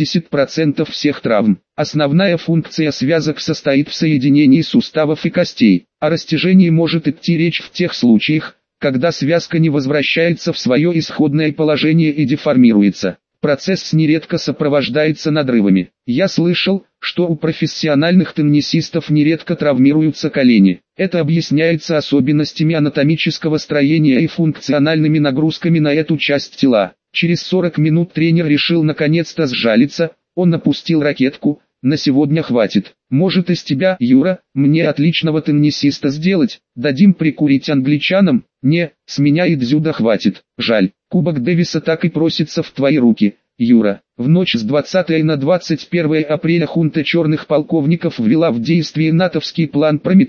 [SPEAKER 1] 80% всех травм. Основная функция связок состоит в соединении суставов и костей. О растяжении может идти речь в тех случаях, когда связка не возвращается в свое исходное положение и деформируется. Процесс нередко сопровождается надрывами. Я слышал, что у профессиональных теннисистов нередко травмируются колени. Это объясняется особенностями анатомического строения и функциональными нагрузками на эту часть тела. Через 40 минут тренер решил наконец-то сжалиться, он опустил ракетку. «На сегодня хватит. Может из тебя, Юра, мне отличного теннисиста сделать, дадим прикурить англичанам?» «Не, с меня и дзюдо хватит, жаль. Кубок Дэвиса так и просится в твои руки, Юра». В ночь с 20 на 21 апреля хунта черных полковников ввела в действие натовский план «Прометей»,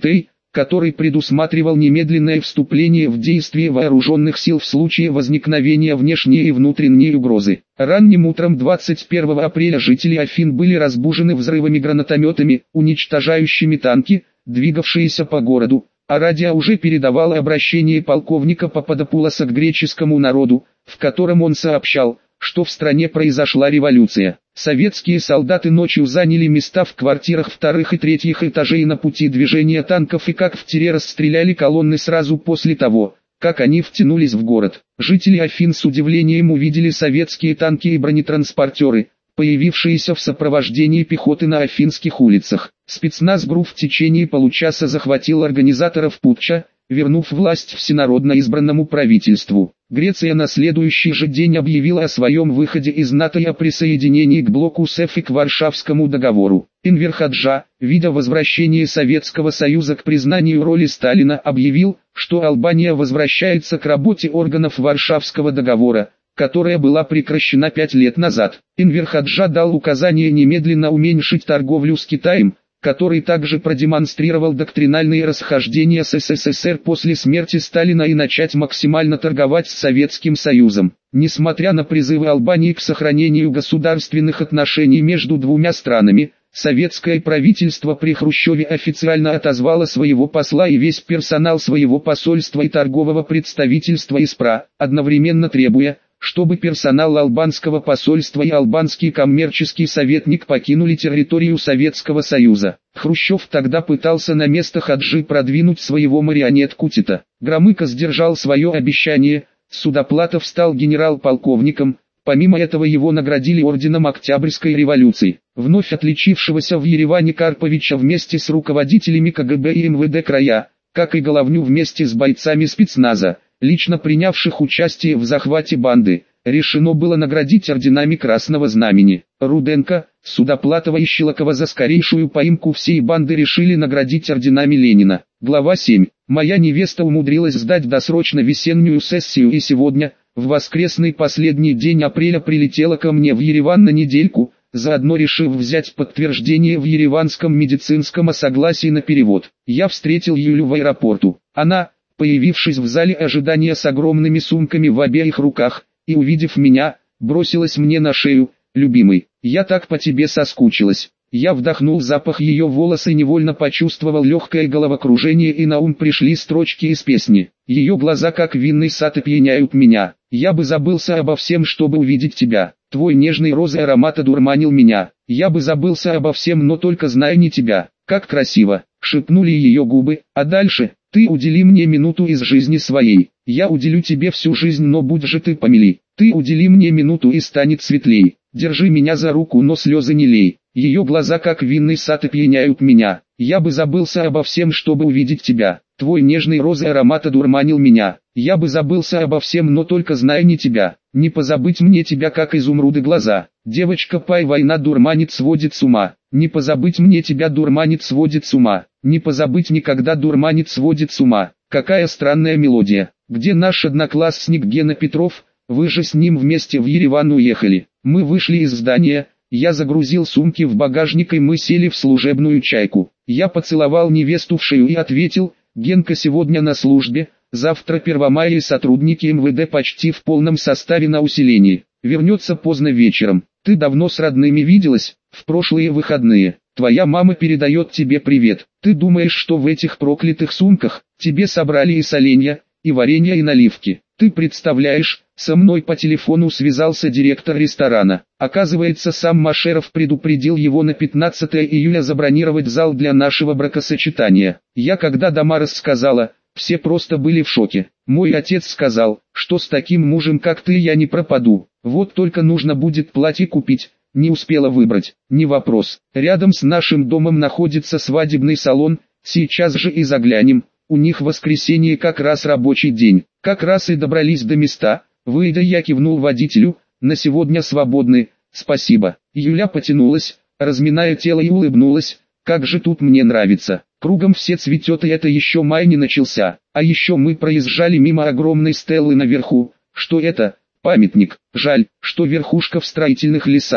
[SPEAKER 1] который предусматривал немедленное вступление в действие вооруженных сил в случае возникновения внешней и внутренней угрозы. Ранним утром 21 апреля жители Афин были разбужены взрывами гранатометами, уничтожающими танки, двигавшиеся по городу, а радио уже передавало обращение полковника Пападопулоса к греческому народу, в котором он сообщал, что в стране произошла революция. Советские солдаты ночью заняли места в квартирах вторых и третьих этажей на пути движения танков и как в тире расстреляли колонны сразу после того, как они втянулись в город. Жители Афин с удивлением увидели советские танки и бронетранспортеры, появившиеся в сопровождении пехоты на афинских улицах. Спецназ ГРУ в течение получаса захватил организаторов путча, вернув власть всенародно избранному правительству. Греция на следующий же день объявила о своем выходе из НАТО и о присоединении к блоку СЭФ и к Варшавскому договору. Энвер Ходжа, видя возвращение Советского Союза к признанию роли Сталина, объявил, что Албания возвращается к работе органов Варшавского договора, которая была прекращена 5 лет назад. Энвер Ходжа дал указание немедленно уменьшить торговлю с Китаем, который также продемонстрировал доктринальные расхождения с СССР после смерти Сталина, и начать максимально торговать с Советским Союзом. Несмотря на призывы Албании к сохранению государственных отношений между двумя странами, советское правительство при Хрущеве официально отозвало своего посла и весь персонал своего посольства и торгового представительства из ПРА, одновременно требуя, чтобы персонал албанского посольства и албанский коммерческий советник покинули территорию Советского Союза. Хрущев тогда пытался на место Ходжи продвинуть своего марионетку Тита. Громыко сдержал свое обещание, Судоплатов стал генерал-полковником, помимо этого его наградили орденом Октябрьской революции. Вновь отличившегося в Ереване Карповича вместе с руководителями КГБ и МВД края, как и Головню вместе с бойцами спецназа, лично принявших участие в захвате банды, решено было наградить орденами Красного Знамени. Руденко, Судоплатова и Щелокова за скорейшую поимку всей банды решили наградить орденами Ленина. Глава 7. Моя невеста умудрилась сдать досрочно весеннюю сессию и сегодня, в воскресный последний день апреля, прилетела ко мне в Ереван на недельку, заодно решив взять подтверждение в ереванском медицинском о согласии на перевод. Я встретил Юлю в аэропорту. Она, появившись в зале ожидания с огромными сумками в обеих руках, и увидев меня, бросилась мне на шею: «Любимый, я так по тебе соскучилась». Я вдохнул запах ее волос и невольно почувствовал легкое головокружение, и на ум пришли строчки из песни. Ее глаза, как винный сад, опьяняют меня. Я бы забылся обо всем, чтобы увидеть тебя. Твой нежный розовый аромат одурманил меня. Я бы забылся обо всем, но только зная не тебя. Как красиво, шепнули ее губы. А дальше: ты удели мне минуту из жизни своей. Я уделю тебе всю жизнь, но будь же ты помилей. Ты удели мне минуту и станет светлей. Держи меня за руку, но слезы не лей. Ее глаза, как винный сад, опьяняют меня. Я бы забылся обо всем, чтобы увидеть тебя. Твой нежный розовый аромат одурманил меня. Я бы забылся обо всем, но только зная не тебя. Не позабыть мне тебя, как изумруды глаза. Девочка пай, война дурманит, сводит с ума. Не позабыть мне тебя, дурманит, сводит с ума. Не позабыть никогда, дурманит, сводит с ума. Какая странная мелодия. Где наш одноклассник Гена Петров? Вы же с ним вместе в Ереван уехали. Мы вышли из здания. Я загрузил сумки в багажник, и мы сели в служебную чайку. Я поцеловал невесту в шею и ответил: Генка сегодня на службе, завтра 1 мая, и сотрудники МВД почти в полном составе на усилении. Вернется поздно вечером. Ты давно с родными виделась? В прошлые выходные. Твоя мама передает тебе привет. Ты думаешь, что в этих проклятых сумках тебе собрали и соленья, и варенье, и наливки? Ты представляешь, со мной по телефону связался директор ресторана. Оказывается, сам Машеров предупредил его на 15 июля забронировать зал для нашего бракосочетания. Я когда дома рассказала, все просто были в шоке. Мой отец сказал, что с таким мужем, как ты, я не пропаду. Вот только нужно будет платье купить. Не успела выбрать. Не вопрос. Рядом с нашим домом находится свадебный салон. Сейчас же и заглянем. У них в воскресенье как раз рабочий день. Как раз и добрались до места. Выйдя, я кивнул водителю: на сегодня свободны, спасибо. Юля потянулась, разминая тело, и улыбнулась: как же тут мне нравится. Кругом все цветет, и это еще май не начался. А еще мы проезжали мимо огромной стелы наверху. Что это? Памятник. Жаль, что верхушка в строительных лесах.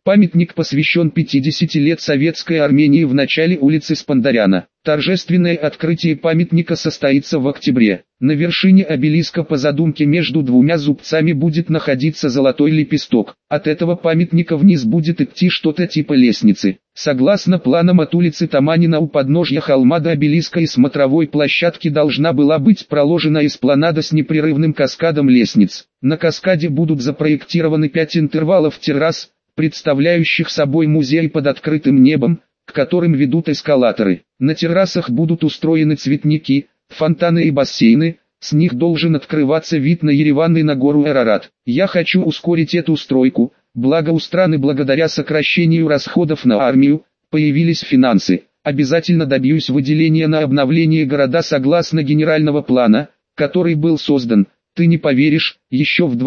[SPEAKER 1] Памятник посвящен 50 лет Советской Армении в начале улицы Спандаряна. Торжественное открытие памятника состоится в октябре. На вершине обелиска по задумке между двумя зубцами будет находиться золотой лепесток. От этого памятника вниз будет идти что-то типа лестницы. Согласно планам, от улицы Таманина у подножья холма до обелиска и смотровой площадки должна была быть проложена эспланада с непрерывным каскадом лестниц. На каскаде будут запроектированы 5 интервалов террас, представляющих собой музей под открытым небом, к которым ведут эскалаторы. На террасах будут устроены цветники, фонтаны и бассейны, с них должен открываться вид на Ереван и на гору Арарат. Я хочу ускорить эту стройку, благо у страны благодаря сокращению расходов на армию, появились финансы. Обязательно добьюсь выделения на обновление города согласно генерального плана, который был создан, ты не поверишь, еще в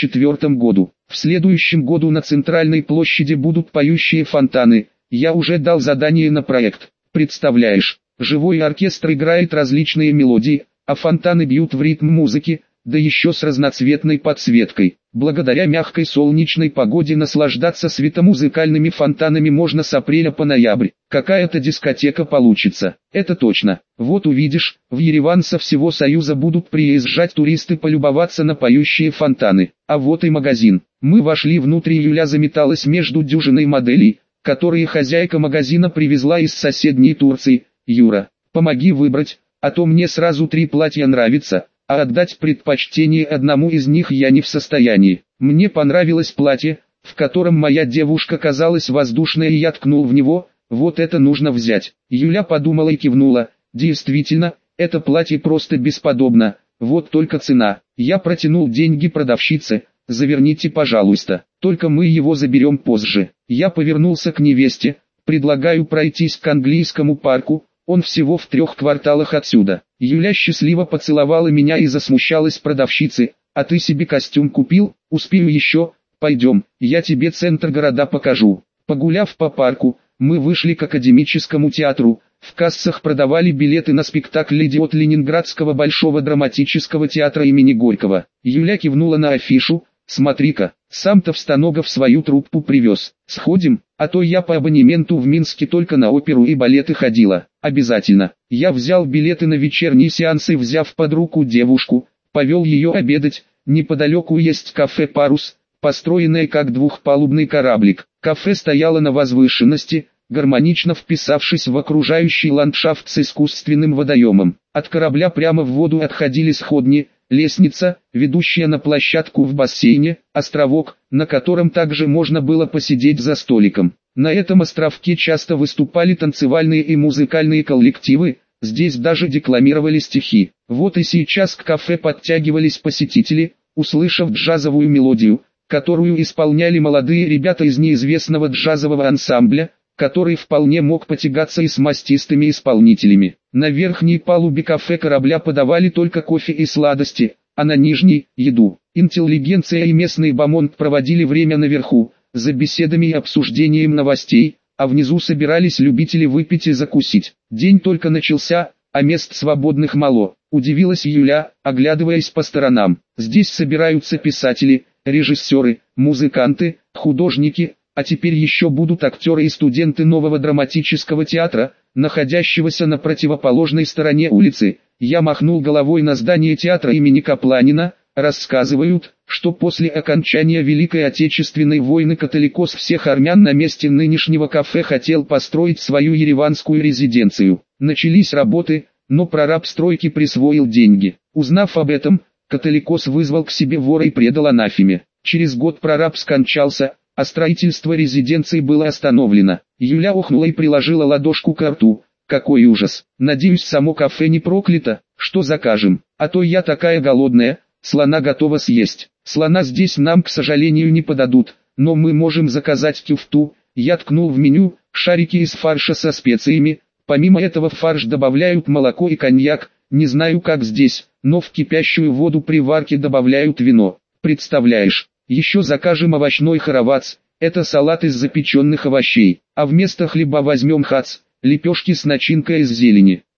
[SPEAKER 1] 24 году. В следующем году на центральной площади будут поющие фонтаны. Я уже дал задание на проект. Представляешь, живой оркестр играет различные мелодии, а фонтаны бьют в ритм музыки, да еще с разноцветной подсветкой. Благодаря мягкой солнечной погоде наслаждаться светомузыкальными фонтанами можно с апреля по ноябрь. Какая-то дискотека получится, это точно. Вот увидишь, в Ереван со всего Союза будут приезжать туристы полюбоваться на поющие фонтаны. А вот и магазин. Мы вошли внутрь, и Юля заметалась между дюжиной моделей, которые хозяйка магазина привезла из соседней Турции. Юра, помоги выбрать, а то мне сразу 3 платья нравится, а отдать предпочтение одному из них я не в состоянии. Мне понравилось платье, в котором моя девушка казалась воздушной, и я ткнул в него, вот это нужно взять. Юля подумала и кивнула, действительно, это платье просто бесподобно, вот только цена. Я протянул деньги продавщице, заверните, пожалуйста, только мы его заберем позже. Я повернулся к невесте, предлагаю пройтись к английскому парку, он всего в 3 кварталах отсюда. Юля счастливо поцеловала меня и засмущалась продавщице, а ты себе костюм купил? Успею еще, пойдем, я тебе центр города покажу. Погуляв по парку, мы вышли к академическому театру, в кассах продавали билеты на спектакль «Идиот» Ленинградского Большого драматического театра имени Горького. Юля кивнула на афишу, смотри-ка, сам Товстоногов свою труппу привез. Сходим, а то я по абонементу в Минске только на оперу и балеты ходила. Обязательно. Я взял билеты на вечерние сеансы, взяв под руку девушку, повел ее обедать. Неподалеку есть кафе «Парус», построенное как двухпалубный кораблик. Кафе стояло на возвышенности, гармонично вписавшись в окружающий ландшафт с искусственным водоемом. От корабля прямо в воду отходили сходни, лестница, ведущая на площадку в бассейне, островок, на котором также можно было посидеть за столиком. На этом островке часто выступали танцевальные и музыкальные коллективы, здесь даже декламировали стихи. Вот и сейчас к кафе подтягивались посетители, услышав джазовую мелодию, которую исполняли молодые ребята из неизвестного джазового ансамбля, который вполне мог потягаться и с мастистыми исполнителями. На верхней палубе кафе корабля подавали только кофе и сладости, а на нижней – еду. Интеллигенция и местный бомонд проводили время наверху, за беседами и обсуждением новостей, а внизу собирались любители выпить и закусить. День только начался, а мест свободных мало. Удивилась Юля, оглядываясь по сторонам. Здесь собираются писатели, режиссеры, музыканты, художники, а теперь еще будут актеры и студенты нового драматического театра, находящегося на противоположной стороне улицы. Я махнул головой на здание театра имени Капланина. Рассказывают, что после окончания Великой Отечественной войны католикос всех армян на месте нынешнего кафе хотел построить свою ереванскую резиденцию. Начались работы, но прораб стройки присвоил деньги. Узнав об этом, католикос вызвал к себе вора и предал анафеме. Через год прораб скончался, а строительство резиденции было остановлено. Юля охнула и приложила ладошку к рту. Какой ужас! Надеюсь, само кафе не проклято. Что закажем? А то я такая голодная. Слона готова съесть. Слона здесь нам, к сожалению, не подадут, но мы можем заказать кюфту. Я ткнул в меню, шарики из фарша со специями. Помимо этого в фарш добавляют молоко и коньяк. Не знаю как здесь, но в кипящую воду при варке добавляют вино. Представляешь, еще закажем овощной хоровац. Это салат из запеченных овощей. А вместо хлеба возьмем хац, лепешки с начинкой из зелени.